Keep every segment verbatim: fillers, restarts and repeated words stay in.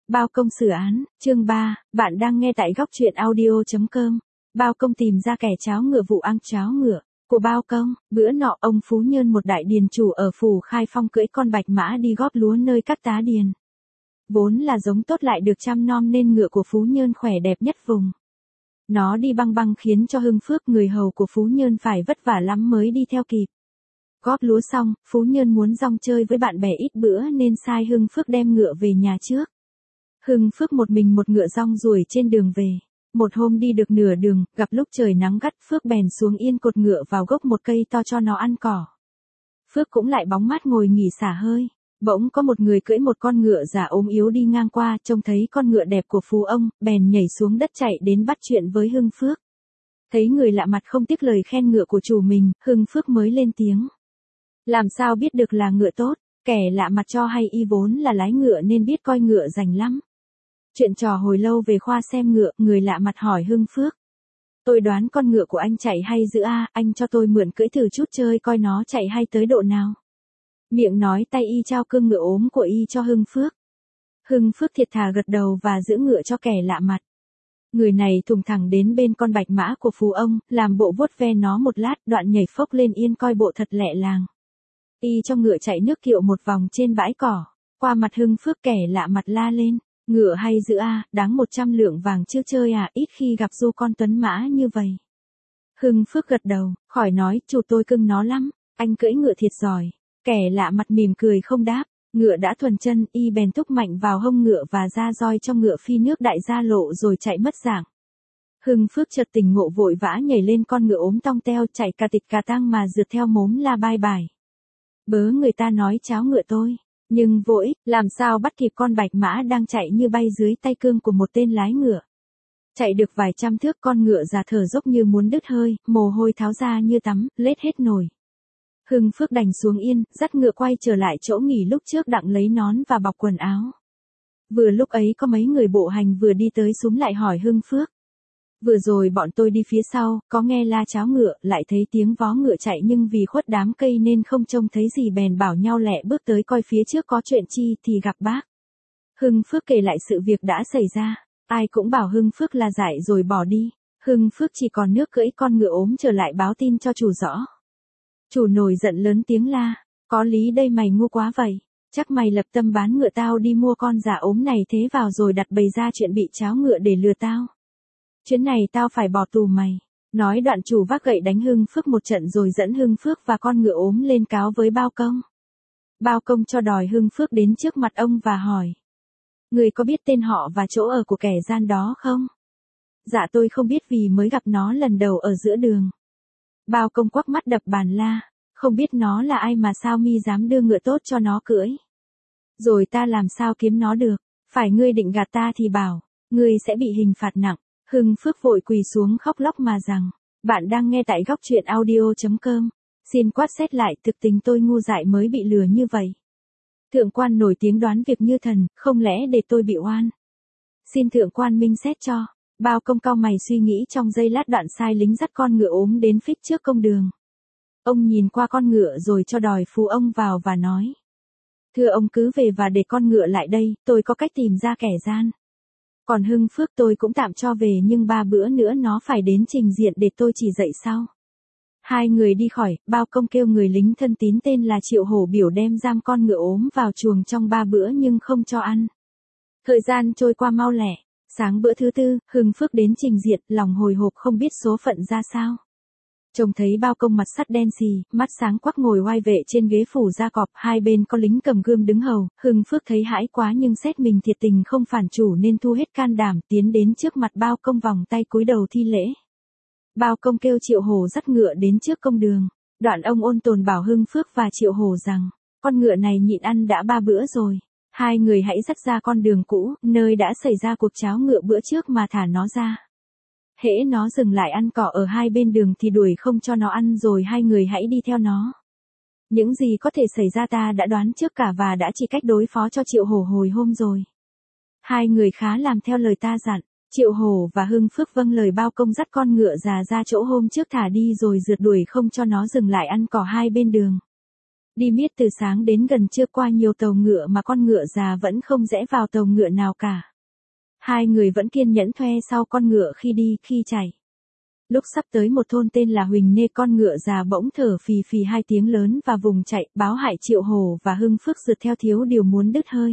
Bao công xử án, chương ba, bạn đang nghe tại góc truyện audio chấm com. Bao công tìm ra kẻ cháo ngựa vụ ăn cháo ngựa của Bao công. Bữa nọ ông Phú Nhơn một đại điền chủ ở phủ Khai Phong cưỡi con bạch mã đi góp lúa nơi các tá điền. Vốn là giống tốt lại được chăm nom nên ngựa của Phú Nhơn khỏe đẹp nhất vùng. Nó đi băng băng khiến cho Hưng Phước người hầu của Phú Nhơn phải vất vả lắm mới đi theo kịp. Góp lúa xong, Phú Nhơn muốn rong chơi với bạn bè ít bữa nên sai Hưng Phước đem ngựa về nhà trước. Hưng Phước một mình một ngựa rong ruổi trên đường về. Một hôm đi được nửa đường, gặp lúc trời nắng gắt, Phước bèn xuống yên cột ngựa vào gốc một cây to cho nó ăn cỏ. Phước cũng lại bóng mát ngồi nghỉ xả hơi. Bỗng có một người cưỡi một con ngựa già ốm yếu đi ngang qua, trông thấy con ngựa đẹp của phú ông, bèn nhảy xuống đất chạy đến bắt chuyện với Hưng Phước. Thấy người lạ mặt không tiếc lời khen ngựa của chủ mình, Hưng Phước mới lên tiếng. Làm sao biết được là ngựa tốt, kẻ lạ mặt cho hay y vốn là lái ngựa nên biết coi ngựa rành lắm. Chuyện trò hồi lâu về khoa xem ngựa, người lạ mặt hỏi Hưng Phước. Tôi đoán con ngựa của anh chạy hay dữ a, anh cho tôi mượn cưỡi thử chút chơi coi nó chạy hay tới độ nào. Miệng nói tay y trao cương ngựa ốm của y cho Hưng Phước. Hưng Phước thiệt thà gật đầu và giữ ngựa cho kẻ lạ mặt. Người này thùng thẳng đến bên con bạch mã của phú ông, làm bộ vuốt ve nó một lát, đoạn nhảy phốc lên yên coi bộ thật lẹ làng. Y cho ngựa chạy nước kiệu một vòng trên bãi cỏ. Qua mặt Hưng Phước kẻ lạ mặt la lên. Ngựa hay dữ a, đáng một trăm lượng vàng chưa chơi à, ít khi gặp du con tuấn mã như vậy. Hưng Phước gật đầu, khỏi nói, chủ tôi cưng nó lắm, anh cưỡi ngựa thiệt giỏi. Kẻ lạ mặt mỉm cười không đáp, ngựa đã thuần chân, y bèn thúc mạnh vào hông ngựa và ra roi cho ngựa phi nước đại gia lộ rồi chạy mất dạng. Hưng Phước chợt tỉnh ngộ vội vã nhảy lên con ngựa ốm tong teo chạy cà tịch cà tang mà rượt theo mốm la bai bài. Bớ người ta nói cháo ngựa tôi, nhưng vội, làm sao bắt kịp con bạch mã đang chạy như bay dưới tay cương của một tên lái ngựa. Chạy được vài trăm thước con ngựa già thở dốc như muốn đứt hơi, mồ hôi tháo ra như tắm, lết hết nồi. Hưng Phước đành xuống yên, dắt ngựa quay trở lại chỗ nghỉ lúc trước đặng lấy nón và bọc quần áo. Vừa lúc ấy có mấy người bộ hành vừa đi tới xúm lại hỏi Hưng Phước. Vừa rồi bọn tôi đi phía sau, có nghe la cháo ngựa, lại thấy tiếng vó ngựa chạy nhưng vì khuất đám cây nên không trông thấy gì bèn bảo nhau lẹ bước tới coi phía trước có chuyện chi thì gặp bác. Hưng Phước kể lại sự việc đã xảy ra, ai cũng bảo Hưng Phước là dại rồi bỏ đi. Hưng Phước chỉ còn nước cưỡi con ngựa ốm trở lại báo tin cho chủ rõ. Chủ nổi giận lớn tiếng la, có lý đây mày ngu quá vậy, chắc mày lập tâm bán ngựa tao đi mua con già ốm này thế vào rồi đặt bày ra chuyện bị cháo ngựa để lừa tao. Chuyến này tao phải bỏ tù mày. Nói đoạn chủ vác gậy đánh Hưng Phước một trận rồi dẫn Hưng Phước và con ngựa ốm lên cáo với Bao công. Bao công cho đòi Hưng Phước đến trước mặt ông và hỏi. Người có biết tên họ và chỗ ở của kẻ gian đó không? Dạ tôi không biết vì mới gặp nó lần đầu ở giữa đường. Bao công quắc mắt đập bàn la, không biết nó là ai mà sao mi dám đưa ngựa tốt cho nó cưỡi. Rồi ta làm sao kiếm nó được, phải ngươi định gạt ta thì bảo, ngươi sẽ bị hình phạt nặng. Hưng Phước vội quỳ xuống khóc lóc mà rằng, bạn đang nghe tại góc truyện audio chấm com. Xin quát xét lại, thực tình tôi ngu dại mới bị lừa như vậy. Thượng quan nổi tiếng đoán việc như thần, không lẽ để tôi bị oan. Xin thượng quan minh xét cho. Bao công cau mày suy nghĩ trong giây lát đoạn sai lính dắt con ngựa ốm đến phích trước công đường. Ông nhìn qua con ngựa rồi cho đòi phú ông vào và nói. Thưa ông cứ về và để con ngựa lại đây, tôi có cách tìm ra kẻ gian. Còn Hưng Phước tôi cũng tạm cho về nhưng ba bữa nữa nó phải đến trình diện để tôi chỉ dạy sau. Hai người đi khỏi, Bao công kêu người lính thân tín tên là Triệu Hổ biểu đem giam con ngựa ốm vào chuồng trong ba bữa nhưng không cho ăn. Thời gian trôi qua mau lẹ. Sáng bữa thứ tư, Hưng Phước đến trình diện, lòng hồi hộp không biết số phận ra sao. Trông thấy Bao công mặt sắt đen xì, mắt sáng quắc ngồi oai vệ trên ghế phủ da cọp, hai bên có lính cầm gươm đứng hầu, Hưng Phước thấy hãi quá nhưng xét mình thiệt tình không phản chủ nên thu hết can đảm, tiến đến trước mặt Bao công vòng tay cúi đầu thi lễ. Bao công kêu Triệu Hổ dắt ngựa đến trước công đường, đoạn ông ôn tồn bảo Hưng Phước và Triệu Hổ rằng, con ngựa này nhịn ăn đã ba bữa rồi. Hai người hãy dắt ra con đường cũ, nơi đã xảy ra cuộc cháo ngựa bữa trước mà thả nó ra. Hễ nó dừng lại ăn cỏ ở hai bên đường thì đuổi không cho nó ăn rồi hai người hãy đi theo nó. Những gì có thể xảy ra ta đã đoán trước cả và đã chỉ cách đối phó cho Triệu Hổ hồi hôm rồi. Hai người khá làm theo lời ta dặn, Triệu Hổ và Hưng Phước vâng lời Bao công dắt con ngựa già ra chỗ hôm trước thả đi rồi rượt đuổi không cho nó dừng lại ăn cỏ hai bên đường. Đi miết từ sáng đến gần trưa qua nhiều tàu ngựa mà con ngựa già vẫn không rẽ vào tàu ngựa nào cả. Hai người vẫn kiên nhẫn thuê sau con ngựa khi đi, khi chạy. Lúc sắp tới một thôn tên là Huỳnh Nê, con ngựa già bỗng thở phì phì hai tiếng lớn và vùng chạy, báo hại Triệu Hổ và Hưng Phước rượt theo thiếu điều muốn đứt hơi.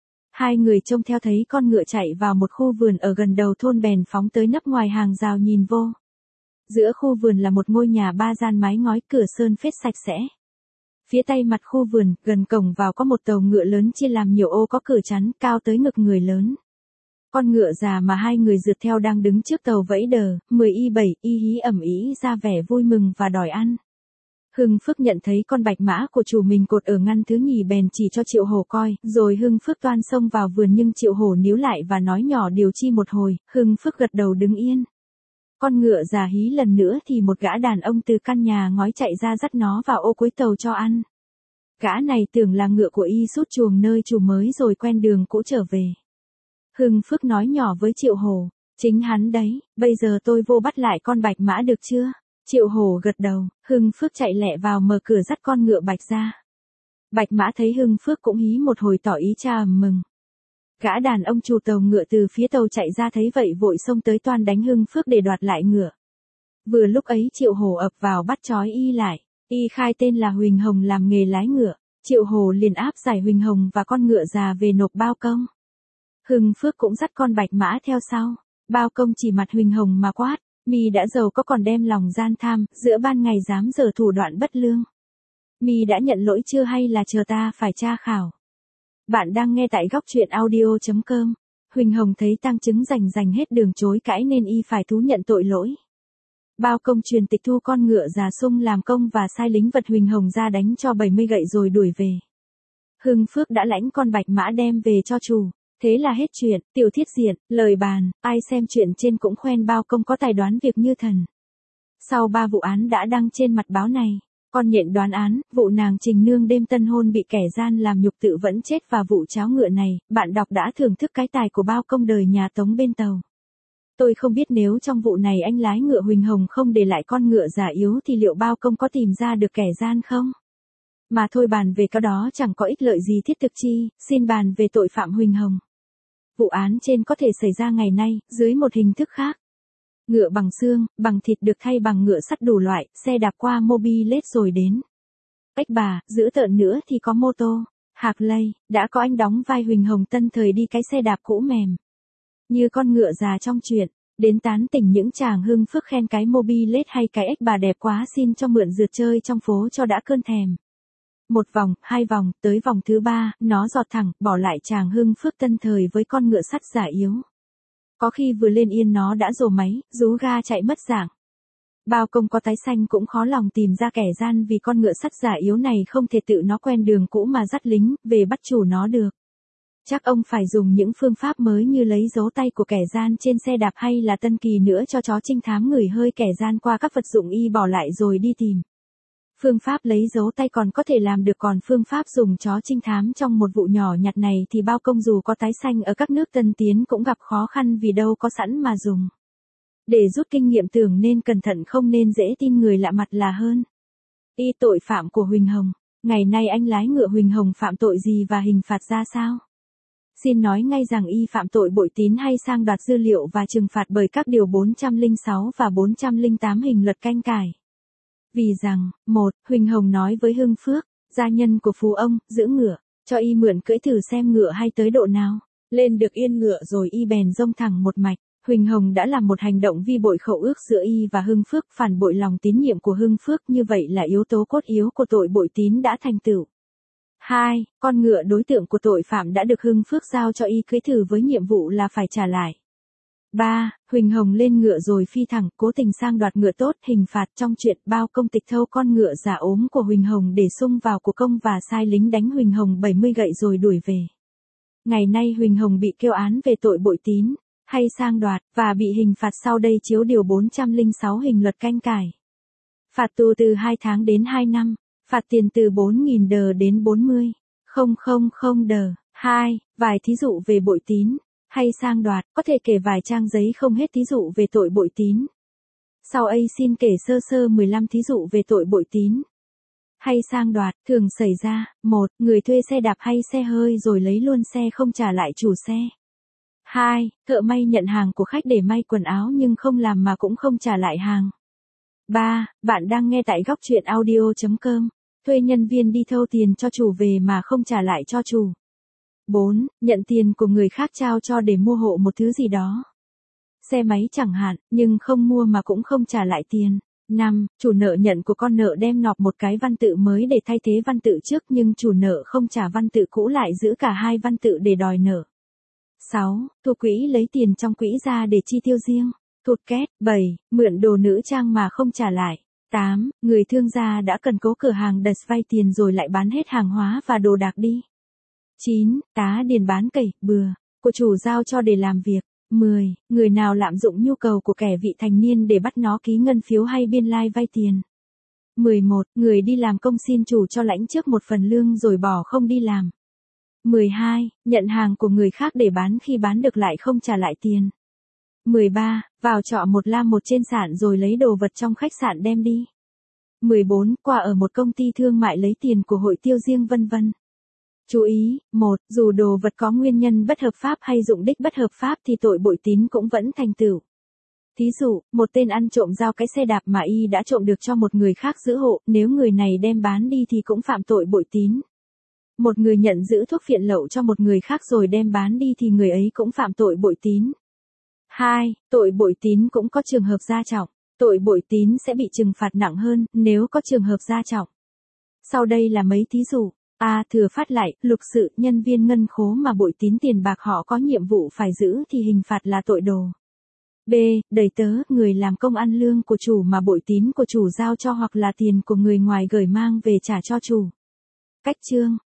Hai người trông theo thấy con ngựa chạy vào một khu vườn ở gần đầu thôn bèn phóng tới nấp ngoài hàng rào nhìn vô. Giữa khu vườn là một ngôi nhà ba gian mái ngói, cửa sơn phết sạch sẽ. Phía tây mặt khu vườn, gần cổng vào có một tàu ngựa lớn chia làm nhiều ô có cửa chắn, cao tới ngực người lớn. Con ngựa già mà hai người rượt theo đang đứng trước tàu vẫy đờ, mười y bảy, y hí ẩm ý ra vẻ vui mừng và đòi ăn. Hưng Phước nhận thấy con bạch mã của chủ mình cột ở ngăn thứ nhì bèn chỉ cho Triệu Hổ coi, rồi Hưng Phước toan xông vào vườn nhưng Triệu Hổ níu lại và nói nhỏ điều chi một hồi, Hưng Phước gật đầu đứng yên. Con ngựa già hí lần nữa thì một gã đàn ông từ căn nhà ngói chạy ra dắt nó vào ô cuối tàu cho ăn. Gã này tưởng là ngựa của y sút chuồng nơi chủ mới rồi quen đường cũ trở về. Hưng Phước nói nhỏ với Triệu Hổ, chính hắn đấy, bây giờ tôi vô bắt lại con bạch mã được chưa? Triệu Hổ gật đầu, Hưng Phước chạy lẹ vào mở cửa dắt con ngựa bạch ra. Bạch mã thấy Hưng Phước cũng hí một hồi tỏ ý cha ầm mừng. Gã đàn ông chủ tàu ngựa từ phía tàu chạy ra thấy vậy vội xông tới toan đánh Hưng Phước để đoạt lại ngựa. Vừa lúc ấy Triệu Hổ ập vào bắt trói y lại, y khai tên là Huỳnh Hồng làm nghề lái ngựa, Triệu Hổ liền áp giải Huỳnh Hồng và con ngựa già về nộp bao công. Hưng Phước cũng dắt con bạch mã theo sau, bao công chỉ mặt Huỳnh Hồng mà quát, mi đã giàu có còn đem lòng gian tham, giữa ban ngày dám dở thủ đoạn bất lương. Mi đã nhận lỗi chưa hay là chờ ta phải tra khảo? Bạn đang nghe tại góc truyện audio chấm com. Huỳnh Hồng thấy tang chứng rành rành hết đường chối cãi nên y phải thú nhận tội lỗi. Bao công truyền tịch thu con ngựa già sung làm công và sai lính vật Huỳnh Hồng ra đánh cho bảy mươi gậy rồi đuổi về. Hưng Phước đã lãnh con bạch mã đem về cho chủ. Thế là hết chuyện, tiểu thiết diện, lời bàn, ai xem chuyện trên cũng khen bao công có tài đoán việc như thần. Sau ba vụ án đã đăng trên mặt báo này, con nhện đoán án, vụ nàng Trình Nương đêm tân hôn bị kẻ gian làm nhục tự vẫn chết và vụ cháo ngựa này, bạn đọc đã thưởng thức cái tài của bao công đời nhà Tống bên tàu. Tôi không biết nếu trong vụ này anh lái ngựa Huỳnh Hồng không để lại con ngựa già yếu thì liệu bao công có tìm ra được kẻ gian không? Mà thôi bàn về cái đó chẳng có ích lợi gì thiết thực chi, xin bàn về tội phạm Huỳnh Hồng. Vụ án trên có thể xảy ra ngày nay, dưới một hình thức khác. Ngựa bằng xương, bằng thịt được thay bằng ngựa sắt đủ loại, xe đạp qua mobilet rồi đến. Ếch bà, dữ tợn nữa thì có mô tô, Hạc Lây, đã có anh đóng vai Huỳnh Hồng tân thời đi cái xe đạp cũ mềm. Như con ngựa già trong truyện, đến tán tỉnh những chàng Hưng Phước khen cái mobilet hay cái ếch bà đẹp quá xin cho mượn rượt chơi trong phố cho đã cơn thèm. Một vòng, hai vòng, tới vòng thứ ba, nó giọt thẳng, bỏ lại chàng Hưng Phước tân thời với con ngựa sắt giả yếu. Có khi vừa lên yên nó đã rồ máy, rú ga chạy mất dạng. Bao công có tái xanh cũng khó lòng tìm ra kẻ gian vì con ngựa sắt giả yếu này không thể tự nó quen đường cũ mà dắt lính, về bắt chủ nó được. Chắc ông phải dùng những phương pháp mới như lấy dấu tay của kẻ gian trên xe đạp hay là tân kỳ nữa cho chó trinh thám ngửi hơi kẻ gian qua các vật dụng y bỏ lại rồi đi tìm. Phương pháp lấy dấu tay còn có thể làm được còn phương pháp dùng chó trinh thám trong một vụ nhỏ nhặt này thì bao công dù có tái xanh ở các nước tân tiến cũng gặp khó khăn vì đâu có sẵn mà dùng. Để rút kinh nghiệm tưởng nên cẩn thận không nên dễ tin người lạ mặt là hơn. Y tội phạm của Huỳnh Hồng, ngày nay anh lái ngựa Huỳnh Hồng phạm tội gì và hình phạt ra sao? Xin nói ngay rằng y phạm tội bội tín hay sang đoạt dữ liệu và trừng phạt bởi các điều bốn trăm lẻ sáu và bốn trăm lẻ tám hình luật canh cải. Vì rằng, một, Huỳnh Hồng nói với Hưng Phước, gia nhân của phú ông, giữ ngựa, cho y mượn cưỡi thử xem ngựa hay tới độ nào. Lên được yên ngựa rồi y bèn rông thẳng một mạch. Huỳnh Hồng đã làm một hành động vi bội khẩu ước giữa y và Hưng Phước, phản bội lòng tín nhiệm của Hưng Phước, như vậy là yếu tố cốt yếu của tội bội tín đã thành tựu. hai. Con ngựa đối tượng của tội phạm đã được Hưng Phước giao cho y cưỡi thử với nhiệm vụ là phải trả lại. ba. Huỳnh Hồng lên ngựa rồi phi thẳng, cố tình sang đoạt ngựa tốt, hình phạt trong chuyện bao công tịch thâu con ngựa giả ốm của Huỳnh Hồng để xung vào của công và sai lính đánh Huỳnh Hồng bảy mươi gậy rồi đuổi về. Ngày nay Huỳnh Hồng bị kêu án về tội bội tín, hay sang đoạt, và bị hình phạt sau đây chiếu điều bốn trăm lẻ sáu hình luật canh cải. Phạt tù từ hai tháng đến hai năm, phạt tiền từ bốn nghìn đờ đến bốn mươi nghìn đờ. hai. Vài thí dụ về bội tín hay sang đoạt, có thể kể vài trang giấy không hết thí dụ về tội bội tín. Sau đây xin kể sơ sơ mười lăm thí dụ về tội bội tín. hay sang đoạt, thường xảy ra, một Người thuê xe đạp hay xe hơi rồi lấy luôn xe không trả lại chủ xe. hai Thợ may nhận hàng của khách để may quần áo nhưng không làm mà cũng không trả lại hàng. ba Bạn đang nghe tại góc chuyện audio chấm com. Thuê nhân viên đi thâu tiền cho chủ về mà không trả lại cho chủ. bốn Nhận tiền của người khác trao cho để mua hộ một thứ gì đó. Xe máy chẳng hạn, nhưng không mua mà cũng không trả lại tiền. năm Chủ nợ nhận của con nợ đem nộp một cái văn tự mới để thay thế văn tự trước nhưng chủ nợ không trả văn tự cũ lại giữ cả hai văn tự để đòi nợ. sáu Thu quỹ lấy tiền trong quỹ ra để chi tiêu riêng. Thụt két. bảy Mượn đồ nữ trang mà không trả lại. tám Người thương gia đã cần cố cửa hàng đợt vay tiền rồi lại bán hết hàng hóa và đồ đạc đi. chín Tá điền bán cẩy, bừa, của chủ giao cho để làm việc. mười Người nào lạm dụng nhu cầu của kẻ vị thành niên để bắt nó ký ngân phiếu hay biên lai vay tiền. mười một Người đi làm công xin chủ cho lãnh trước một phần lương rồi bỏ không đi làm. mười hai Nhận hàng của người khác để bán khi bán được lại không trả lại tiền. mười ba Vào trọ một la một trên sạn rồi lấy đồ vật trong khách sạn đem đi. mười bốn Qua ở một công ty thương mại lấy tiền của hội tiêu riêng vân vân. Chú ý, một Dù đồ vật có nguyên nhân bất hợp pháp hay dụng đích bất hợp pháp thì tội bội tín cũng vẫn thành tựu. Thí dụ, một tên ăn trộm giao cái xe đạp mà y đã trộm được cho một người khác giữ hộ, nếu người này đem bán đi thì cũng phạm tội bội tín. Một người nhận giữ thuốc phiện lậu cho một người khác rồi đem bán đi thì người ấy cũng phạm tội bội tín. hai Tội bội tín cũng có trường hợp gia trọng. Tội bội tín sẽ bị trừng phạt nặng hơn nếu có trường hợp gia trọng. Sau đây là mấy thí dụ. A. Thừa phát lại, lục sự, nhân viên ngân khố mà bội tín tiền bạc họ có nhiệm vụ phải giữ thì hình phạt là tội đồ. B. Đầy tớ, người làm công ăn lương của chủ mà bội tín của chủ giao cho hoặc là tiền của người ngoài gửi mang về trả cho chủ. Cách chương.